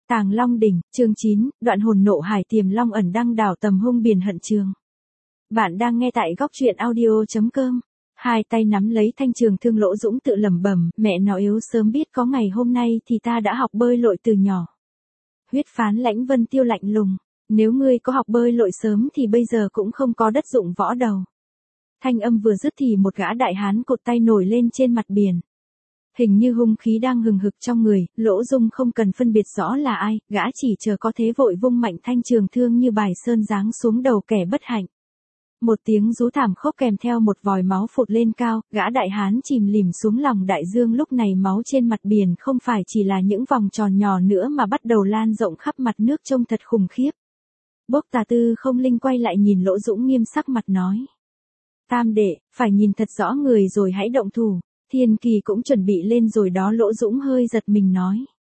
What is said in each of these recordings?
Tàng Long Đỉnh, chương 9, đoạn hồn nộ hải tiềm long ẩn đăng đảo tầm hung biển hận trường. Bạn đang nghe tại góc truyện audio.com. Hai tay nắm lấy thanh trường thương Lỗ Dũng tự lẩm bẩm, mẹ nó yếu sớm biết có ngày hôm nay thì ta đã học bơi lội từ nhỏ. Huyết phán Lãnh Vân Tiêu lạnh lùng, nếu ngươi có học bơi lội sớm thì bây giờ cũng không có đất dụng võ đầu. Thanh âm vừa dứt thì một gã đại hán cột tay nổi lên trên mặt biển. Hình như hung khí đang hừng hực trong người, Lỗ Dung không cần phân biệt rõ là ai, gã chỉ chờ có thế vội vung mạnh thanh trường thương như bài sơn giáng xuống đầu kẻ bất hạnh. Một tiếng rú thảm khốc kèm theo một vòi máu phụt lên cao, gã đại hán chìm lìm xuống lòng đại dương. Lúc này máu trên mặt biển không phải chỉ là những vòng tròn nhỏ nữa mà bắt đầu lan rộng khắp mặt nước trông thật khủng khiếp. Bốc Tà Tư Không Linh quay lại nhìn Lỗ Dũng nghiêm sắc mặt nói. Tam đệ, phải nhìn thật rõ người rồi hãy động thủ. Thiên Kỳ cũng chuẩn bị lên rồi đó. Lỗ Dũng hơi giật mình nói.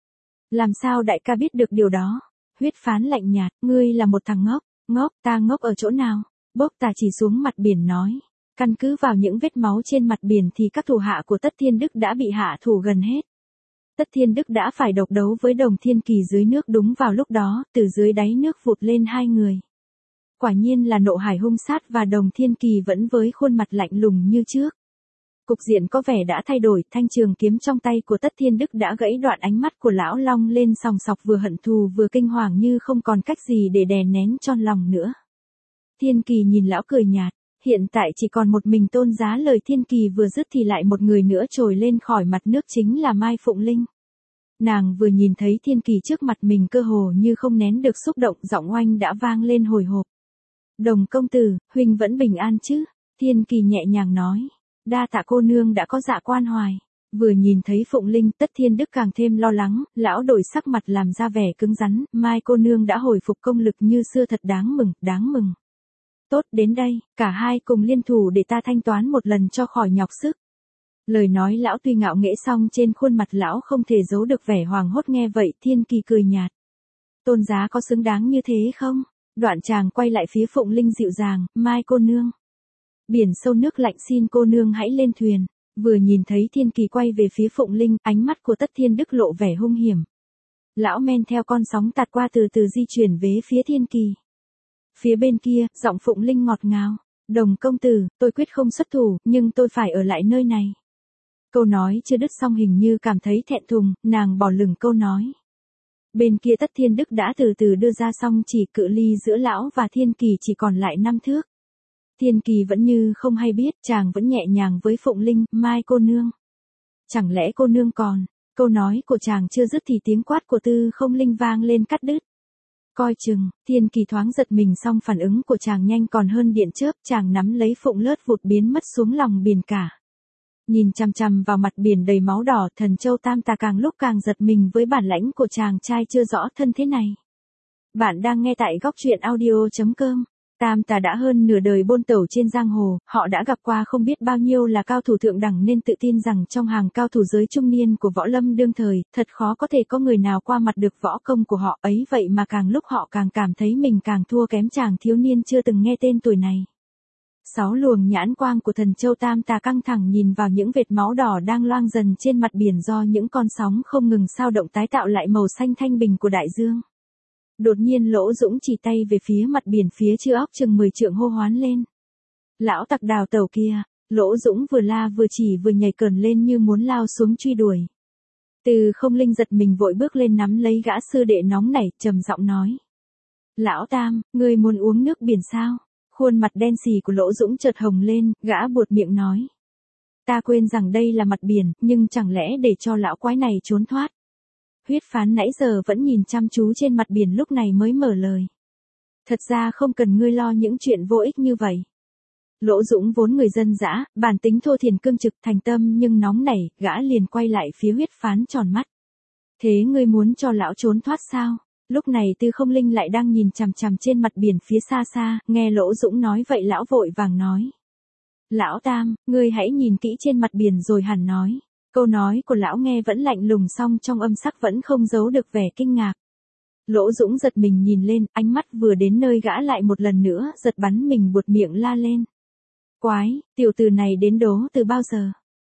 Làm sao đại ca biết được điều đó? Huyết phán lạnh nhạt, ngươi là một thằng ngốc. Ngốc, ta ngốc ở chỗ nào? Bốc Tà chỉ xuống mặt biển nói. Căn cứ vào những vết máu trên mặt biển thì các thủ hạ của Tất Thiên Đức đã bị hạ thủ gần hết. Tất Thiên Đức đã phải độc đấu với Đồng Thiên Kỳ dưới nước. Đúng vào lúc đó, từ dưới đáy nước vụt lên hai người. Quả nhiên là Nộ Hải hung sát và Đồng Thiên Kỳ vẫn với khuôn mặt lạnh lùng như trước. Cục diện có vẻ đã thay đổi, thanh trường kiếm trong tay của Tất Thiên Đức đã gãy đoạn. Ánh mắt của lão long lên sòng sọc, vừa hận thù vừa kinh hoàng như không còn cách gì để đè nén trong lòng nữa. Thiên Kỳ nhìn lão cười nhạt, hiện tại chỉ còn một mình Tôn Giá. Lời Thiên Kỳ vừa dứt thì lại một người nữa trồi lên khỏi mặt nước, chính là Mai Phụng Linh. Nàng vừa nhìn thấy Thiên Kỳ trước mặt mình cơ hồ như không nén được xúc động, giọng oanh đã vang lên hồi hộp. Đồng công tử, huynh vẫn bình an chứ? Thiên Kỳ nhẹ nhàng nói. Đa tạ cô nương đã có dạ quan hoài. Vừa nhìn thấy Phụng Linh, Tất Thiên Đức càng thêm lo lắng, lão đổi sắc mặt làm ra vẻ cứng rắn. Mai cô nương đã hồi phục công lực như xưa, thật đáng mừng, đáng mừng. Tốt, đến đây, cả hai cùng liên thủ để ta thanh toán một lần cho khỏi nhọc sức. Lời nói lão tuy ngạo nghễ song trên khuôn mặt lão không thể giấu được vẻ hoàng hốt. Nghe vậy Thiên Kỳ cười nhạt. Tôn Giá có xứng đáng như thế không? Đoạn chàng quay lại phía Phụng Linh dịu dàng, Mai cô nương. Biển sâu nước lạnh, xin cô nương hãy lên thuyền. Vừa nhìn thấy Thiên Kỳ quay về phía Phụng Linh, ánh mắt của Tất Thiên Đức lộ vẻ hung hiểm. Lão men theo con sóng tạt qua từ từ di chuyển về phía Thiên Kỳ. Phía bên kia, giọng Phụng Linh ngọt ngào. Đồng công tử, tôi quyết không xuất thủ, nhưng tôi phải ở lại nơi này. Câu nói chưa đứt xong hình như cảm thấy thẹn thùng, nàng bỏ lửng câu nói. Bên kia Tất Thiên Đức đã từ từ đưa ra song chỉ, cự ly giữa lão và Thiên Kỳ chỉ còn lại 5 thước. Thiên Kỳ vẫn như không hay biết, chàng vẫn nhẹ nhàng với Phụng Linh, Mai cô nương. Chẳng lẽ cô nương còn? Câu nói của chàng chưa dứt thì tiếng quát của Tư Không Linh vang lên cắt đứt. Coi chừng, Thiên Kỳ thoáng giật mình song phản ứng của chàng nhanh còn hơn điện chớp, chàng nắm lấy Phụng lướt vụt biến mất xuống lòng biển cả. Nhìn chằm chằm vào mặt biển đầy máu đỏ, Thần Châu Tam Tà càng lúc càng giật mình với bản lãnh của chàng trai chưa rõ thân thế này. Bạn đang nghe tại góc truyện audio.com. Tam Tà đã hơn nửa đời bôn tẩu trên giang hồ, họ đã gặp qua không biết bao nhiêu là cao thủ thượng đẳng, nên tự tin rằng trong hàng cao thủ giới trung niên của võ lâm đương thời, thật khó có thể có người nào qua mặt được võ công của họ ấy. Vậy mà càng lúc họ càng cảm thấy mình càng thua kém chàng thiếu niên chưa từng nghe tên tuổi này. 6 luồng nhãn quang của Thần Châu Tam Tà căng thẳng nhìn vào những vệt máu đỏ đang loang dần trên mặt biển do những con sóng không ngừng sao động tái tạo lại màu xanh thanh bình của đại dương. Đột nhiên Lỗ Dũng chỉ tay về phía mặt biển phía chưa óc chừng 10 trượng hô hoán lên. Lão tặc đào tàu kia! Lỗ Dũng vừa la vừa chỉ vừa nhảy cờn lên như muốn lao xuống truy đuổi. Từ Không Linh giật mình vội bước lên nắm lấy gã sư đệ nóng nảy, trầm giọng nói. Lão Tam, ngươi muốn uống nước biển sao? Khuôn mặt đen xì của Lỗ Dũng chợt hồng lên, gã buột miệng nói. Ta quên rằng đây là mặt biển, nhưng chẳng lẽ để cho lão quái này trốn thoát? Huyết phán nãy giờ vẫn nhìn chăm chú trên mặt biển lúc này mới mở lời. Thật ra không cần ngươi lo những chuyện vô ích như vậy. Lỗ Dũng vốn người dân dã, bản tính thô thiển cương trực thành tâm nhưng nóng nảy, gã liền quay lại phía huyết phán tròn mắt. Thế ngươi muốn cho lão trốn thoát sao? Lúc này Tư Không Linh lại đang nhìn chằm chằm trên mặt biển phía xa xa, nghe Lỗ Dũng nói vậy lão vội vàng nói. Lão Tam, ngươi hãy nhìn kỹ trên mặt biển rồi hẳn nói. Câu nói của lão nghe vẫn lạnh lùng song trong âm sắc vẫn không giấu được vẻ kinh ngạc. Lỗ Dũng giật mình nhìn lên, ánh mắt vừa đến nơi gã lại một lần nữa giật bắn mình buột miệng la lên. Quái, tiểu tử này đến đố từ bao giờ?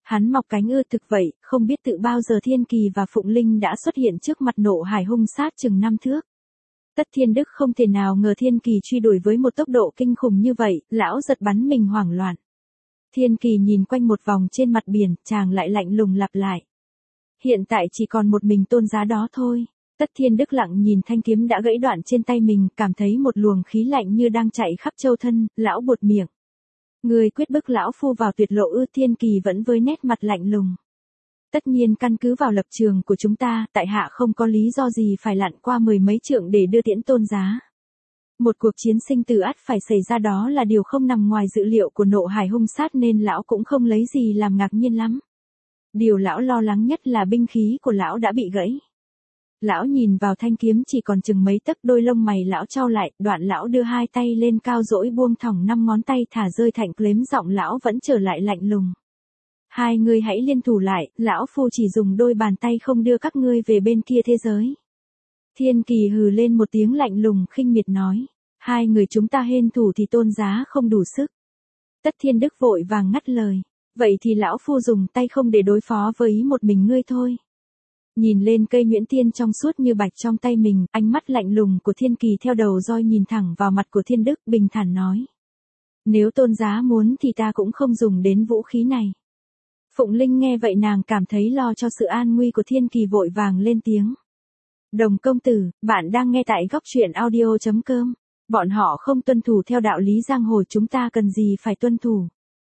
Hắn mọc cánh ư? Thực vậy, không biết tự bao giờ Thiên Kỳ và Phụng Linh đã xuất hiện trước mặt Nộ Hải hung sát chừng 5 thước. Tất Thiên Đức không thể nào ngờ Thiên Kỳ truy đuổi với một tốc độ kinh khủng như vậy, lão giật bắn mình hoảng loạn. Thiên Kỳ nhìn quanh một vòng trên mặt biển, chàng lại lạnh lùng lặp lại. Hiện tại chỉ còn một mình Tôn Giá đó thôi. Tất Thiên Đức lặng nhìn thanh kiếm đã gãy đoạn trên tay mình, cảm thấy một luồng khí lạnh như đang chạy khắp châu thân, lão buột miệng. Người quyết bức lão phu vào tuyệt lộ ư? Thiên Kỳ vẫn với nét mặt lạnh lùng. Tất nhiên căn cứ vào lập trường của chúng ta, tại hạ không có lý do gì phải lặn qua 10 mấy trượng để đưa tiễn Tôn Giá. Một cuộc chiến sinh tử ắt phải xảy ra, đó là điều không nằm ngoài dự liệu của Nộ Hải hung sát, nên lão cũng không lấy gì làm ngạc nhiên lắm. Điều lão lo lắng nhất là binh khí của lão đã bị gãy. Lão nhìn vào thanh kiếm chỉ còn chừng mấy tấc, đôi lông mày lão chau lại, đoạn lão đưa hai tay lên cao dỗi buông thõng 5 ngón tay thả rơi thạnh kiếm, giọng lão vẫn trở lại lạnh lùng. Hai người hãy liên thủ lại, lão phu chỉ dùng đôi bàn tay không đưa các ngươi về bên kia thế giới. Thiên Kỳ hừ lên một tiếng lạnh lùng khinh miệt nói. Hai người chúng ta hên thủ thì Tôn Giá không đủ sức. Tất Thiên Đức vội vàng ngắt lời. Vậy thì lão phu dùng tay không để đối phó với ý một mình ngươi thôi. Nhìn lên cây nhuyễn tiên trong suốt như bạch trong tay mình, ánh mắt lạnh lùng của Thiên Kỳ theo đầu roi nhìn thẳng vào mặt của Thiên Đức, bình thản nói. Nếu Tôn Giá muốn thì ta cũng không dùng đến vũ khí này. Phụng Linh nghe vậy nàng cảm thấy lo cho sự an nguy của Thiên Kỳ, vội vàng lên tiếng. Đồng công tử, bạn đang nghe tại góc truyện audio.com. Bọn họ không tuân thủ theo đạo lý giang hồ, chúng ta cần gì phải tuân thủ.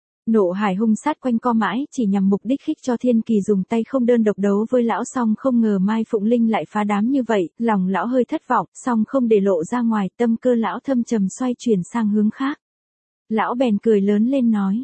Nộ Hải hung sát quanh co mãi, chỉ nhằm mục đích khích cho Thiên Kỳ dùng tay không đơn độc đấu với lão, song không ngờ Mai Phụng Linh lại phá đám như vậy, lòng lão hơi thất vọng, song không để lộ ra ngoài, tâm cơ lão thâm trầm xoay chuyển sang hướng khác. Lão bèn cười lớn lên nói.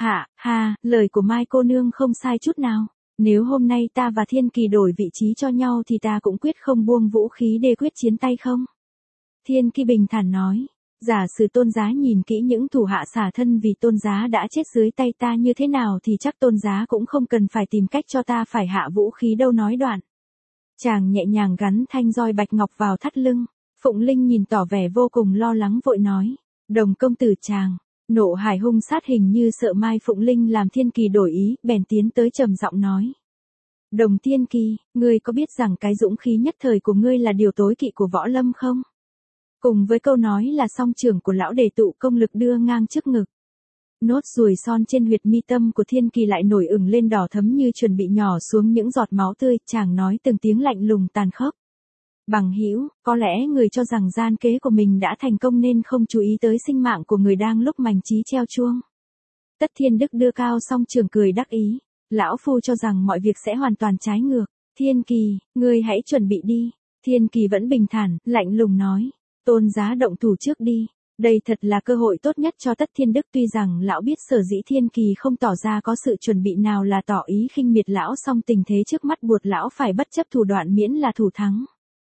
Ha, lời của Mai cô nương không sai chút nào. Nếu hôm nay ta và Thiên Kỳ đổi vị trí cho nhau thì ta cũng quyết không buông vũ khí để quyết chiến tay không. Thiên Kỳ bình thản nói. Giả sử Tôn Giá nhìn kỹ những thủ hạ xả thân vì Tôn Giá đã chết dưới tay ta như thế nào thì chắc Tôn Giá cũng không cần phải tìm cách cho ta phải hạ vũ khí đâu, nói đoạn. Chàng nhẹ nhàng gắn thanh roi bạch ngọc vào thắt lưng. Phụng Linh nhìn tỏ vẻ vô cùng lo lắng vội nói. Đồng công tử chàng. Nộ Hải hung sát hình như sợ Mai Phụng Linh làm Thiên Kỳ đổi ý, bèn tiến tới trầm giọng nói. Đồng Thiên Kỳ, ngươi có biết rằng cái dũng khí nhất thời của ngươi là điều tối kỵ của võ lâm không? Cùng với câu nói là song trưởng của lão để tụ công lực đưa ngang trước ngực. Nốt ruồi son trên huyệt mi tâm của Thiên Kỳ lại nổi ửng lên đỏ thấm như chuẩn bị nhỏ xuống những giọt máu tươi, chàng nói từng tiếng lạnh lùng tàn khốc. Bằng hữu, có lẽ người cho rằng gian kế của mình đã thành công nên không chú ý tới sinh mạng của người đang lúc mành chí treo chuông. Tất Thiên Đức đưa cao song trường cười đắc ý. Lão phu cho rằng mọi việc sẽ hoàn toàn trái ngược. Thiên Kỳ, ngươi hãy chuẩn bị đi. Thiên Kỳ vẫn bình thản, lạnh lùng nói. Tôn Giá động thủ trước đi. Đây thật là cơ hội tốt nhất cho Tất Thiên Đức, tuy rằng lão biết sở dĩ Thiên Kỳ không tỏ ra có sự chuẩn bị nào là tỏ ý khinh miệt lão, song tình thế trước mắt buộc lão phải bất chấp thủ đoạn miễn là thủ thắng.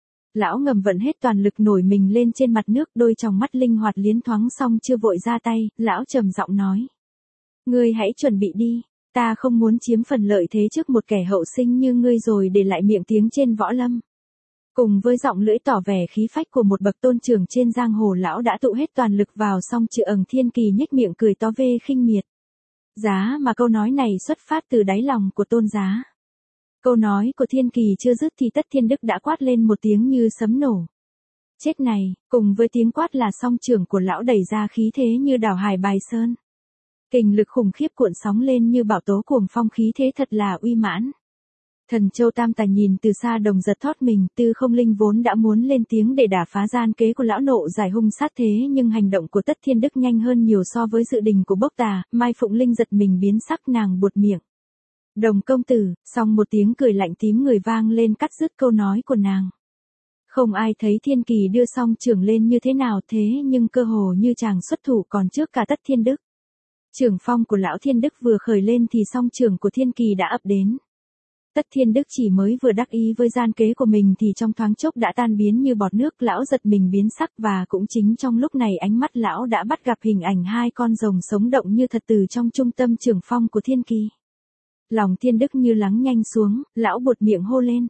Lão ngầm vận hết toàn lực nổi mình lên trên mặt nước, đôi tròng mắt linh hoạt liến thoáng, xong chưa vội ra tay, lão trầm giọng nói. Ngươi hãy chuẩn bị đi, ta không muốn chiếm phần lợi thế trước một kẻ hậu sinh như ngươi rồi để lại miệng tiếng trên võ lâm. Cùng với giọng lưỡi tỏ vẻ khí phách của một bậc tôn trưởng trên giang hồ, lão đã tụ hết toàn lực vào, song chữ Thiên Kỳ nhếch miệng cười to vê khinh miệt. Giá mà câu nói này xuất phát từ đáy lòng của Tôn Giá. Câu nói của Thiên Kỳ chưa dứt thì Tất Thiên Đức đã quát lên một tiếng như sấm nổ. Chết này, cùng với tiếng quát là song trưởng của lão đẩy ra khí thế như đảo hải bài sơn. Kình lực khủng khiếp cuộn sóng lên như bão tố cuồng phong, khí thế thật là uy mãn. Thần Châu Tam Tài nhìn từ xa đồng giật thót mình, Tư Không Linh vốn đã muốn lên tiếng để đả phá gian kế của lão Nộ Giải hung sát thế, nhưng hành động của Tất Thiên Đức nhanh hơn nhiều so với dự định của Bốc Tà. Mai Phụng Linh giật mình biến sắc, nàng buột miệng. Đồng công tử, xong một tiếng cười lạnh tím người vang lên cắt dứt câu nói của nàng. Không ai thấy Thiên Kỳ đưa song trưởng lên như thế nào, thế nhưng cơ hồ như chàng xuất thủ còn trước cả Tất Thiên Đức. Trưởng phong của lão Thiên Đức vừa khởi lên thì song trưởng của Thiên Kỳ đã ập đến. Tất Thiên Đức chỉ mới vừa đắc ý với gian kế của mình thì trong thoáng chốc đã tan biến như bọt nước, lão giật mình biến sắc, và cũng chính trong lúc này ánh mắt lão đã bắt gặp hình ảnh hai con rồng sống động như thật từ trong trung tâm trưởng phong của Thiên Kỳ. Lòng Thiên Đức như lắng nhanh xuống, lão buột miệng hô lên.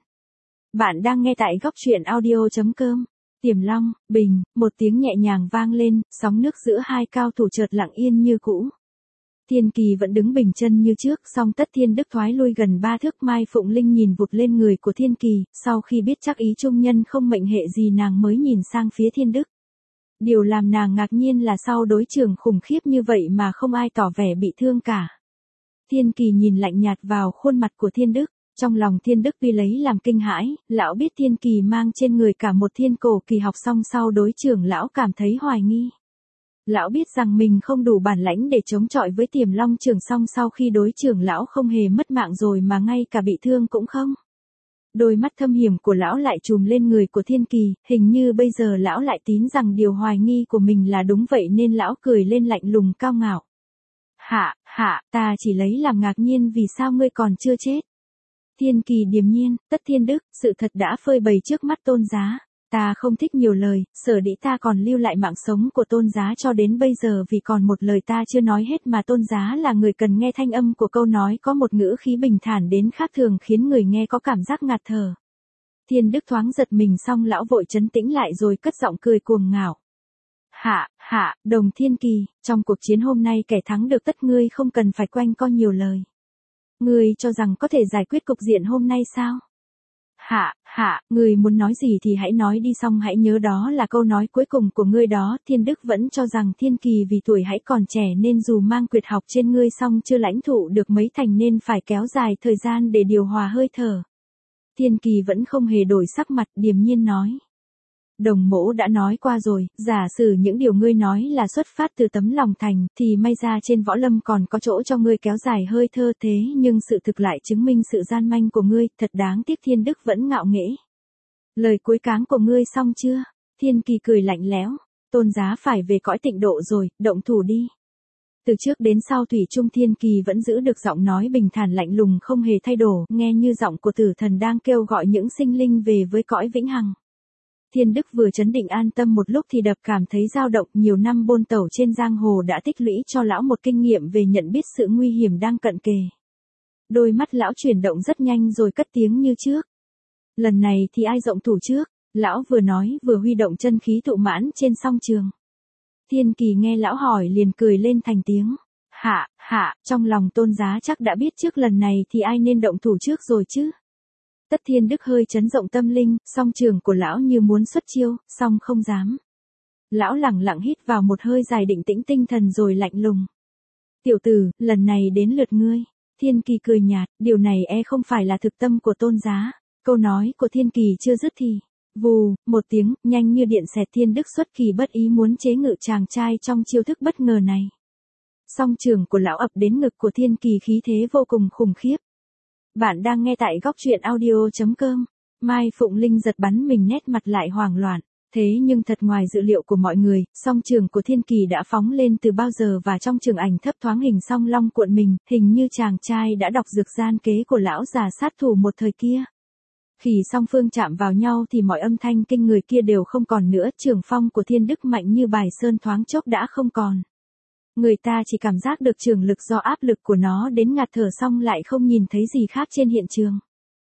Bạn đang nghe tại góc truyện audio.com. Tiềm Long, bình, một tiếng nhẹ nhàng vang lên, sóng nước giữa hai cao thủ chợt lặng yên như cũ. Thiên Kỳ vẫn đứng bình chân như trước, song Tất Thiên Đức thoái lui gần 3 thước. Mai Phụng Linh nhìn vụt lên người của Thiên Kỳ, sau khi biết chắc ý trung nhân không mệnh hệ gì nàng mới nhìn sang phía Thiên Đức. Điều làm nàng ngạc nhiên là sau đối trường khủng khiếp như vậy mà không ai tỏ vẻ bị thương cả. Thiên Kỳ nhìn lạnh nhạt vào khuôn mặt của Thiên Đức, trong lòng Thiên Đức tuy lấy làm kinh hãi, lão biết Thiên Kỳ mang trên người cả một thiên cổ kỳ học, song sau đối trường lão cảm thấy hoài nghi. Lão biết rằng mình không đủ bản lãnh để chống chọi với Tiềm Long Trường, song sau khi đối trưởng lão không hề mất mạng rồi mà ngay cả bị thương cũng không. Đôi mắt thâm hiểm của lão lại trùm lên người của Thiên Kỳ, hình như bây giờ lão lại tín rằng điều hoài nghi của mình là đúng vậy nên lão cười lên lạnh lùng cao ngạo. Hạ, ta chỉ lấy làm ngạc nhiên vì sao ngươi còn chưa chết. Thiên Kỳ điềm nhiên, Tất Thiên Đức, sự thật đã phơi bày trước mắt tôn giá. Ta không thích nhiều lời, sở dĩ ta còn lưu lại mạng sống của tôn giá cho đến bây giờ vì còn một lời ta chưa nói hết mà tôn giá là người cần nghe thanh âm của câu nói có một ngữ khí bình thản đến khác thường khiến người nghe có cảm giác ngạt thở. Thiên Đức thoáng giật mình xong lão vội trấn tĩnh lại rồi cất giọng cười cuồng ngạo. Hạ, Đồng Thiên Kỳ, trong cuộc chiến hôm nay kẻ thắng được tất ngươi không cần phải quanh co nhiều lời. Ngươi cho rằng có thể giải quyết cục diện hôm nay sao? Hạ, ngươi muốn nói gì thì hãy nói đi, xong hãy nhớ đó là câu nói cuối cùng của ngươi đó. Thiên Đức vẫn cho rằng Thiên Kỳ vì tuổi hãy còn trẻ nên dù mang quyệt học trên ngươi song chưa lãnh thụ được mấy thành nên phải kéo dài thời gian để điều hòa hơi thở. Thiên Kỳ vẫn không hề đổi sắc mặt, điềm nhiên nói. Đồng mỗ đã nói qua rồi, giả sử những điều ngươi nói là xuất phát từ tấm lòng thành, thì may ra trên võ lâm còn có chỗ cho ngươi kéo dài hơi thở, thế nhưng sự thực lại chứng minh sự gian manh của ngươi, thật đáng tiếc. Thiên Đức vẫn ngạo nghễ. Lời cuối cáng của ngươi xong chưa? Thiên Kỳ cười lạnh lẽo. Tôn giá phải về cõi tịnh độ rồi, động thủ đi. Từ trước đến sau thủy chung Thiên Kỳ vẫn giữ được giọng nói bình thản lạnh lùng không hề thay đổi, nghe như giọng của tử thần đang kêu gọi những sinh linh về với cõi vĩnh hằng. Thiên Đức vừa trấn định an tâm một lúc thì đập cảm thấy dao động. Nhiều năm bôn tẩu trên giang hồ đã tích lũy cho lão một kinh nghiệm về nhận biết sự nguy hiểm đang cận kề. Đôi mắt lão chuyển động rất nhanh rồi cất tiếng như trước. Lần này thì ai rộng thủ trước? Lão vừa nói vừa huy động chân khí tụ mãn trên song trường. Thiên Kỳ nghe lão hỏi liền cười lên thành tiếng. Hạ, trong lòng tôn giá chắc đã biết trước lần này thì ai nên động thủ trước rồi chứ? Tất Thiên Đức hơi chấn rộng tâm linh, song trường của lão như muốn xuất chiêu, song không dám. Lão lẳng lặng hít vào một hơi dài định tĩnh tinh thần rồi lạnh lùng. Tiểu tử, lần này đến lượt ngươi. Thiên Kỳ cười nhạt, điều này không phải là thực tâm của tôn giá. Câu nói của Thiên Kỳ chưa dứt thì, vù, một tiếng, nhanh như điện xẹt. Thiên Đức xuất kỳ bất ý muốn chế ngự chàng trai trong chiêu thức bất ngờ này. Song trường của lão ập đến ngực của Thiên Kỳ, khí thế vô cùng khủng khiếp. Bạn đang nghe tại góc truyện audio.com. Mai Phụng Linh giật bắn mình, nét mặt lại hoảng loạn. Thế nhưng thật ngoài dự liệu của mọi người, song trường của Thiên Kỳ đã phóng lên từ bao giờ và trong trường ảnh thấp thoáng hình song long cuộn mình, hình như chàng trai đã đọc dược gian kế của lão già sát thủ một thời kia. Khi song phương chạm vào nhau thì mọi âm thanh kinh người kia đều không còn nữa, trường phong của Thiên Đức mạnh như bài sơn thoáng chốc đã không còn. Người ta chỉ cảm giác được trường lực do áp lực của nó đến ngạt thở, xong lại không nhìn thấy gì khác trên hiện trường.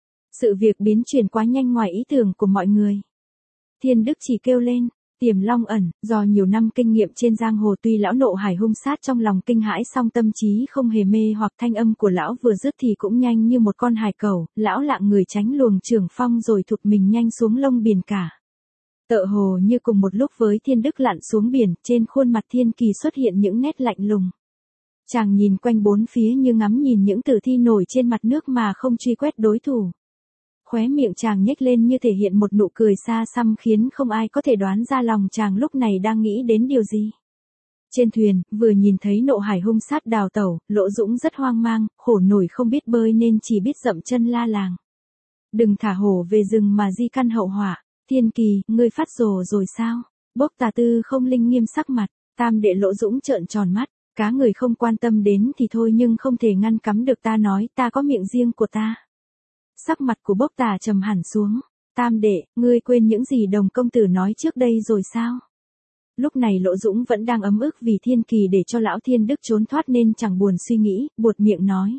Sự việc biến chuyển quá nhanh ngoài ý tưởng của mọi người. Thiên Đức chỉ kêu lên, Tiềm Long ẩn, do nhiều năm kinh nghiệm trên giang hồ tuy lão nộ hải hung sát trong lòng kinh hãi song tâm trí không hề mê hoặc. Thanh âm của lão vừa dứt thì cũng nhanh như một con hải cẩu, lão lạng người tránh luồng trường phong rồi thụt mình nhanh xuống lông biển cả. Tựa hồ như cùng một lúc với Thiên Đức lặn xuống biển, trên khuôn mặt Thiên Kỳ xuất hiện những nét lạnh lùng. Chàng nhìn quanh bốn phía như ngắm nhìn những tử thi nổi trên mặt nước mà không truy quét đối thủ. Khóe miệng chàng nhếch lên như thể hiện một nụ cười xa xăm khiến không ai có thể đoán ra lòng chàng lúc này đang nghĩ đến điều gì. Trên thuyền, vừa nhìn thấy nộ hải hung sát đào tẩu, Lỗ Dũng rất hoang mang, khổ nổi không biết bơi nên chỉ biết dậm chân la làng. Đừng thả hổ về rừng mà di căn hậu họa. Thiên Kỳ, ngươi phát rồ rồi sao? Bốc Tà Tư không linh nghiêm sắc mặt, tam đệ Lỗ Dũng trợn tròn mắt, cá người không quan tâm đến thì thôi nhưng không thể ngăn cấm được ta nói, ta có miệng riêng của ta. Sắc mặt của Bốc Tà trầm hẳn xuống, tam đệ, ngươi quên những gì Đồng công tử nói trước đây rồi sao? Lúc này Lỗ Dũng vẫn đang ấm ức vì Thiên Kỳ để cho lão Thiên Đức trốn thoát nên chẳng buồn suy nghĩ, buột miệng nói.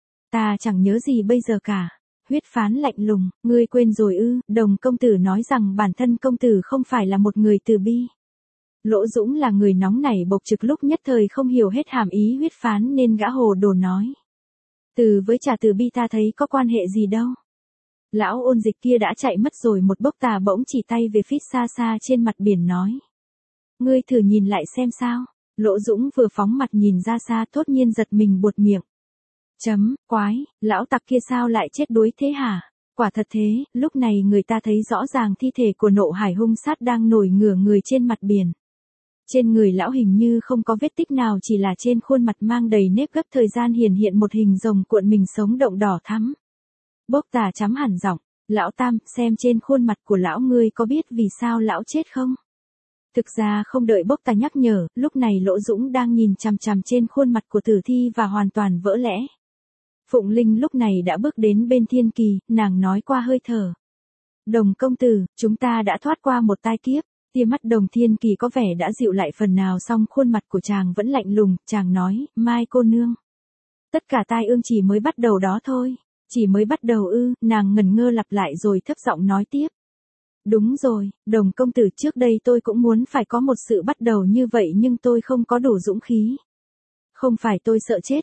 Ta chẳng nhớ gì bây giờ cả. Huyết phán lạnh lùng, ngươi quên rồi ư? Đồng công tử nói rằng bản thân công tử không phải là một người từ bi. Lỗ Dũng là người nóng nảy bộc trực lúc nhất thời không hiểu hết hàm ý huyết phán nên gã hồ đồ nói. Từ với trà từ bi ta thấy có quan hệ gì đâu. Lão ôn dịch kia đã chạy mất rồi, một bốc tà bỗng chỉ tay về phía xa xa trên mặt biển nói. Ngươi thử nhìn lại xem sao. Lỗ Dũng vừa phóng mặt nhìn ra xa thốt nhiên giật mình buột miệng. Quái, lão tặc kia sao lại chết đuối thế hả? Quả thật thế, lúc này người ta thấy rõ ràng thi thể của Nộ Hải hung sát đang nổi ngửa người trên mặt biển. Trên người lão hình như không có vết tích nào, chỉ là trên khuôn mặt mang đầy nếp gấp thời gian hiển hiện một hình rồng cuộn mình sống động đỏ thắm. Bốc tà chấm hẳn giọng, lão Tam, xem trên khuôn mặt của lão ngươi có biết vì sao lão chết không? Thực ra không đợi bốc tà nhắc nhở, lúc này Lỗ Dũng đang nhìn chằm chằm trên khuôn mặt của tử thi và hoàn toàn vỡ lẽ. Phụng Linh lúc này đã bước đến bên Thiên Kỳ, nàng nói qua hơi thở. Đồng công tử, chúng ta đã thoát qua một tai kiếp. Tia mắt Đồng Thiên Kỳ có vẻ đã dịu lại phần nào, song khuôn mặt của chàng vẫn lạnh lùng, chàng nói, Mai cô nương. Tất cả tai ương chỉ mới bắt đầu đó thôi. Chỉ mới bắt đầu ư? Nàng ngần ngơ lặp lại rồi thấp giọng nói tiếp. Đúng rồi, Đồng công tử, trước đây tôi cũng muốn phải có một sự bắt đầu như vậy nhưng tôi không có đủ dũng khí. Không phải tôi sợ chết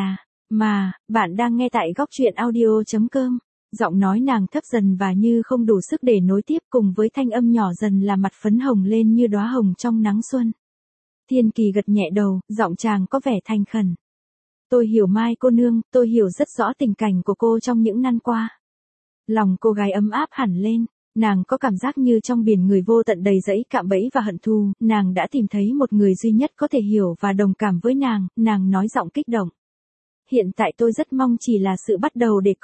bạn đang nghe tại góc truyện audio.com. Giọng nói nàng thấp dần và như không đủ sức để nối tiếp, cùng với thanh âm nhỏ dần là mặt phấn hồng lên như đóa hồng trong nắng xuân. Thiên Kỳ gật nhẹ đầu, giọng chàng có vẻ thành khẩn. Tôi hiểu Mai cô nương, tôi hiểu rất rõ tình cảnh của cô trong những năm qua. Lòng cô gái ấm áp hẳn lên, nàng có cảm giác như trong biển người vô tận đầy rẫy cạm bẫy và hận thù, nàng đã tìm thấy một người duy nhất có thể hiểu và đồng cảm với nàng nói giọng kích động. Hiện tại tôi rất mong chỉ là sự bắt đầu để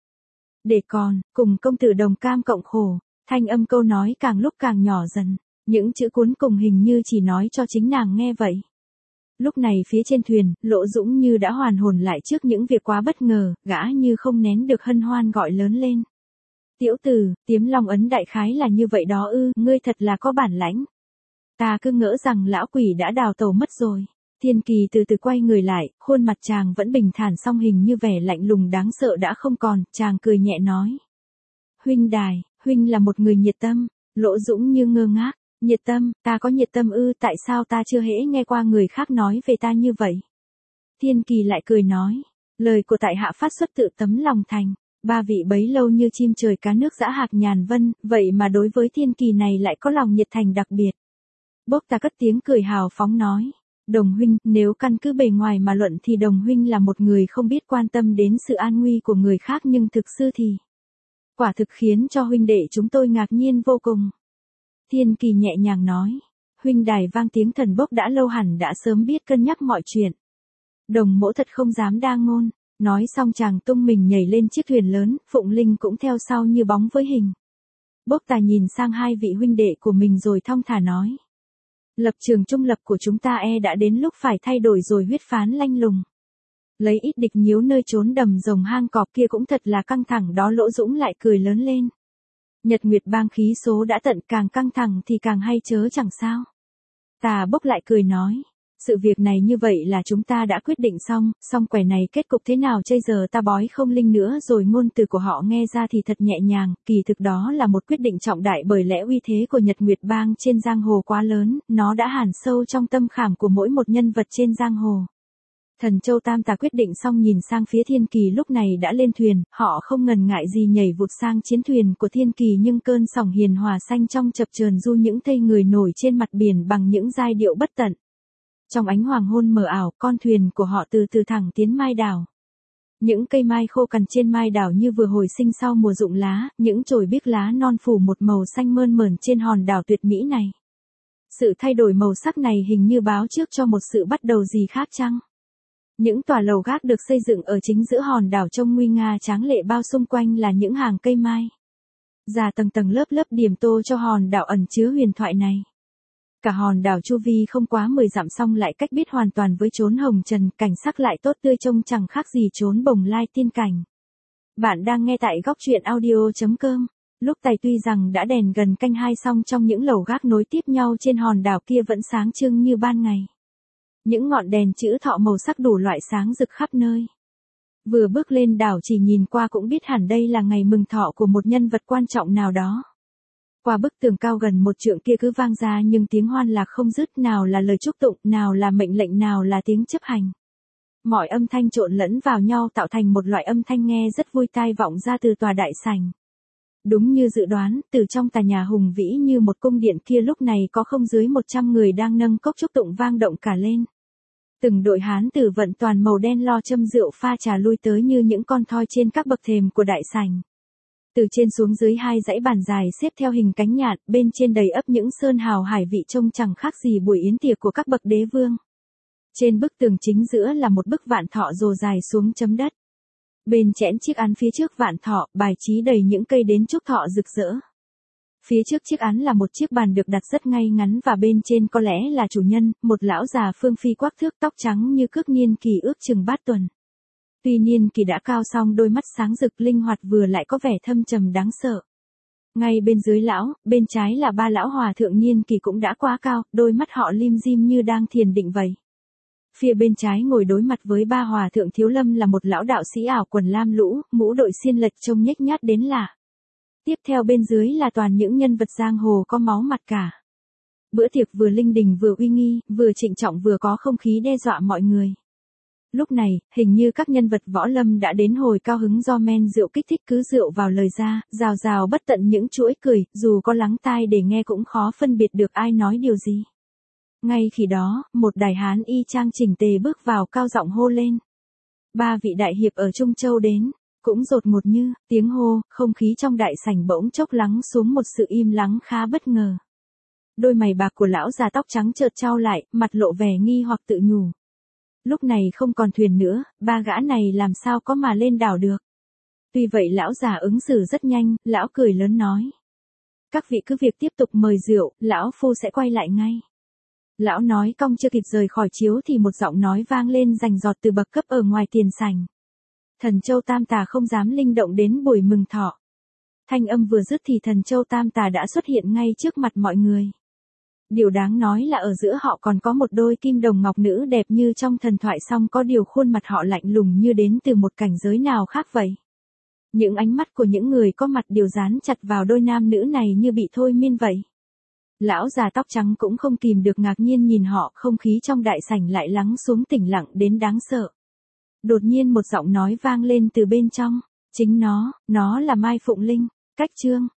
còn, cùng công tử đồng cam cộng khổ. Thanh âm câu nói càng lúc càng nhỏ dần, những chữ cuối cùng hình như chỉ nói cho chính nàng nghe vậy. Lúc này phía trên thuyền, Lỗ Dũng như đã hoàn hồn lại trước những việc quá bất ngờ, gã như không nén được hân hoan gọi lớn lên. Tiểu tử, Tiếm Long ấn đại khái là như vậy đó ư? Ngươi thật là có bản lãnh. Ta cứ ngỡ rằng lão quỷ đã đào tẩu mất rồi. Thiên Kỳ từ từ quay người lại, khuôn mặt chàng vẫn bình thản song hình như vẻ lạnh lùng đáng sợ đã không còn, chàng cười nhẹ nói. Huynh đài, huynh là một người nhiệt tâm. Lỗ Dũng như ngơ ngác. Nhiệt tâm, ta có nhiệt tâm ư? Tại sao ta chưa hễ nghe qua người khác nói về ta như vậy? Thiên Kỳ lại cười nói. Lời của tại hạ phát xuất tự tấm lòng thành. Ba vị bấy lâu như chim trời cá nước dã hạc nhàn vân, vậy mà đối với Thiên Kỳ này lại có lòng nhiệt thành đặc biệt. Bốc ta cất tiếng cười hào phóng nói. Đồng huynh, nếu căn cứ bề ngoài mà luận thì Đồng huynh là một người không biết quan tâm đến sự an nguy của người khác, nhưng thực sự thì quả thực khiến cho huynh đệ chúng tôi ngạc nhiên vô cùng. Thiên Kỳ nhẹ nhàng nói. Huynh đài vang tiếng thần bốc đã lâu hẳn đã sớm biết cân nhắc mọi chuyện. Đồng mỗ thật không dám đa ngôn. Nói xong chàng tung mình nhảy lên chiếc thuyền lớn, Phụng Linh cũng theo sau như bóng với hình. Bốc ta nhìn sang hai vị huynh đệ của mình rồi thong thả nói. Lập trường trung lập của chúng ta đã đến lúc phải thay đổi rồi. Huyết phán lanh lùng. Lấy ít địch nhiễu nơi trốn đầm rồng hang cọp kia cũng thật là căng thẳng đó. Lỗ Dũng lại cười lớn lên. Nhật Nguyệt bang khí số đã tận, càng căng thẳng thì càng hay chớ chẳng sao. Tà Bốc lại cười nói. Sự việc này như vậy là chúng ta đã quyết định xong, song quẻ này kết cục thế nào bây giờ ta bói không linh nữa rồi. Ngôn từ của họ nghe ra thì thật nhẹ nhàng, kỳ thực đó là một quyết định trọng đại bởi lẽ uy thế của Nhật Nguyệt bang trên giang hồ quá lớn, nó đã hàn sâu trong tâm khảm của mỗi một nhân vật trên giang hồ. Thần Châu Tam Tà quyết định xong nhìn sang phía Thiên Kỳ lúc này đã lên thuyền, họ không ngần ngại gì nhảy vụt sang chiến thuyền của Thiên Kỳ, nhưng cơn sóng hiền hòa xanh trong chập chờn du những thây người nổi trên mặt biển bằng những giai điệu bất tận. Trong ánh hoàng hôn mờ ảo, con thuyền của họ từ từ thẳng tiến Mai đảo. Những cây mai khô cằn trên Mai đảo như vừa hồi sinh sau mùa rụng lá, những chồi biếc lá non phủ một màu xanh mơn mởn trên hòn đảo tuyệt mỹ này. Sự thay đổi màu sắc này hình như báo trước cho một sự bắt đầu gì khác chăng? Những tòa lầu gác được xây dựng ở chính giữa hòn đảo trông nguy nga tráng lệ, bao xung quanh là những hàng cây mai. Già tầng tầng lớp lớp điểm tô cho hòn đảo ẩn chứa huyền thoại này. Cả hòn đảo chu vi không quá 10 dặm song lại cách biệt hoàn toàn với chốn hồng trần, cảnh sắc lại tốt tươi trông chẳng khác gì chốn bồng lai tiên cảnh. Bạn đang nghe tại góc truyện audio.com. Lúc Tài tuy rằng đã đèn gần canh 2 song trong những lầu gác nối tiếp nhau trên hòn đảo kia vẫn sáng trưng như ban ngày. Những ngọn đèn chữ thọ màu sắc đủ loại sáng rực khắp nơi. Vừa bước lên đảo chỉ nhìn qua cũng biết hẳn đây là ngày mừng thọ của một nhân vật quan trọng nào đó. Qua bức tường cao gần 1 trượng kia cứ vang ra nhưng tiếng hoan lạc không dứt, nào là lời chúc tụng, nào là mệnh lệnh, nào là tiếng chấp hành. Mọi âm thanh trộn lẫn vào nhau tạo thành một loại âm thanh nghe rất vui tai vọng ra từ tòa đại sảnh. Đúng như dự đoán, từ trong tòa nhà hùng vĩ như một cung điện kia lúc này có không dưới 100 người đang nâng cốc chúc tụng vang động cả lên. Từng đội hán tử vận toàn màu đen lo châm rượu pha trà lui tới như những con thoi trên các bậc thềm của đại sảnh. Từ trên xuống dưới 2 dãy bàn dài xếp theo hình cánh nhạn, bên trên đầy ắp những sơn hào hải vị trông chẳng khác gì buổi yến tiệc của các bậc đế vương. Trên bức tường chính giữa là một bức vạn thọ rồ dài xuống chấm đất. Bên chẽn chiếc án phía trước vạn thọ, bài trí đầy những cây đến chúc thọ rực rỡ. Phía trước chiếc án là một chiếc bàn được đặt rất ngay ngắn và bên trên có lẽ là chủ nhân, một lão già phương phi quắc thước tóc trắng như cước, niên kỳ ước chừng bát tuần. Tuy niên kỳ đã cao song đôi mắt sáng rực linh hoạt vừa lại có vẻ thâm trầm đáng sợ. Ngay bên dưới lão, bên trái là 3 lão hòa thượng niên kỳ cũng đã quá cao, đôi mắt họ lim dim như đang thiền định vậy. Phía bên trái ngồi đối mặt với 3 hòa thượng thiếu lâm là một lão đạo sĩ ảo quần lam lũ, mũ đội xiên lệch trông nhếch nhác đến lạ. Tiếp theo bên dưới là toàn những nhân vật giang hồ có máu mặt cả. Bữa tiệc vừa linh đình vừa uy nghi, vừa trịnh trọng vừa có không khí đe dọa mọi người. Lúc này, hình như các nhân vật võ lâm đã đến hồi cao hứng do men rượu kích thích cứ rượu vào lời ra, rào rào bất tận những chuỗi cười, dù có lắng tai để nghe cũng khó phân biệt được ai nói điều gì. Ngay khi đó, một đại hán y chang chỉnh tề bước vào cao giọng hô lên. 3 vị đại hiệp ở Trung Châu đến. Cũng đột ngột như tiếng hô, không khí trong đại sảnh bỗng chốc lắng xuống một sự im lắng khá bất ngờ. Đôi mày bạc của lão già tóc trắng chợt chau lại, mặt lộ vẻ nghi hoặc tự nhủ. Lúc này không còn thuyền nữa, 3 gã này làm sao có mà lên đảo được. Tuy vậy lão già ứng xử rất nhanh, lão cười lớn nói. Các vị cứ việc tiếp tục mời rượu, lão phu sẽ quay lại ngay. Lão nói cong chưa kịp rời khỏi chiếu thì một giọng nói vang lên rành rọt từ bậc cấp ở ngoài tiền sảnh. Thần Châu Tam Tà không dám linh động đến buổi mừng thọ. Thanh âm vừa dứt thì thần Châu Tam Tà đã xuất hiện ngay trước mặt mọi người. Điều đáng nói là ở giữa họ còn có một đôi kim đồng ngọc nữ đẹp như trong thần thoại, song có điều khuôn mặt họ lạnh lùng như đến từ một cảnh giới nào khác vậy. Những ánh mắt của những người có mặt đều dán chặt vào đôi nam nữ này như bị thôi miên vậy. Lão già tóc trắng cũng không kìm được ngạc nhiên nhìn họ, không khí trong đại sảnh lại lắng xuống tĩnh lặng đến đáng sợ. Đột nhiên một giọng nói vang lên từ bên trong, chính nó là Mai Phụng Linh, cách chương.